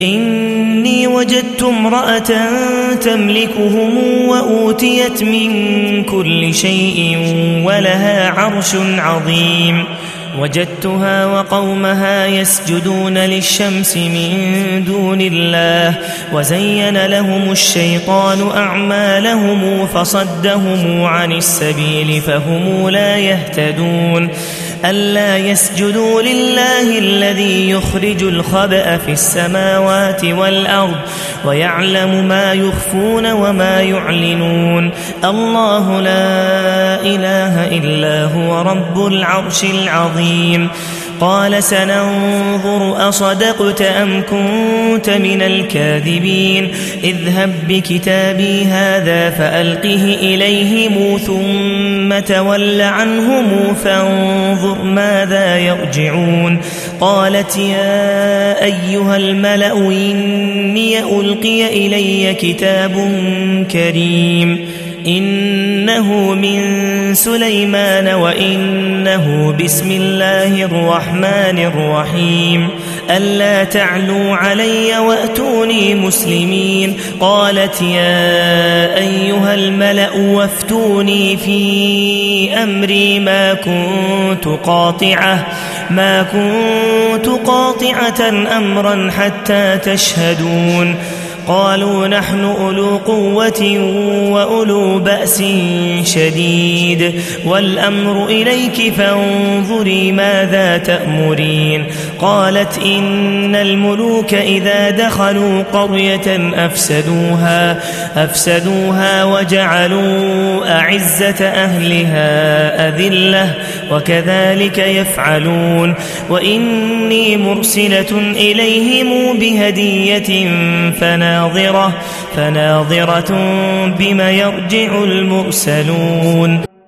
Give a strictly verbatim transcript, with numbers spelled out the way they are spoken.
إني وجدت امرأة تملكهم وأوتيت من كل شيء ولها عرش عظيم وجدتها وقومها يسجدون للشمس من دون الله وزين لهم الشيطان أعمالهم فصدهم عن السبيل فهم لا يهتدون ألا يسجدوا لله الذي يخرج الخبأ في السماوات والأرض ويعلم ما يخفون وما يعلنون الله لا إله إلا هو رب العرش العظيم قال سننظر أصدقت أم كنت من الكاذبين اذهب بكتابي هذا فألقه إليهم ثم تول عنهم فانظر ماذا يرجعون قالت يا أيها الملأ إني ألقي إلي كتاب كريم إنه من سليمان وإنه بسم الله الرحمن الرحيم ألا تعلوا علي وأتوني مسلمين قالت يا أيها الملأ وافتوني في أمري ما كنت قاطعة ما كنت قاطعة أمرا حتى تشهدون قالوا نحن أولو قوة وأولو بأس شديد والأمر إليك فانظري ماذا تأمرين قالت إن الملوك إذا دخلوا قرية أفسدوها, أفسدوها وجعلوا أعزة أهلها أذلة وكذلك يفعلون وإني مرسلة إليهم بهدية فناظرة, فناظرة بما يرجع المرسلون.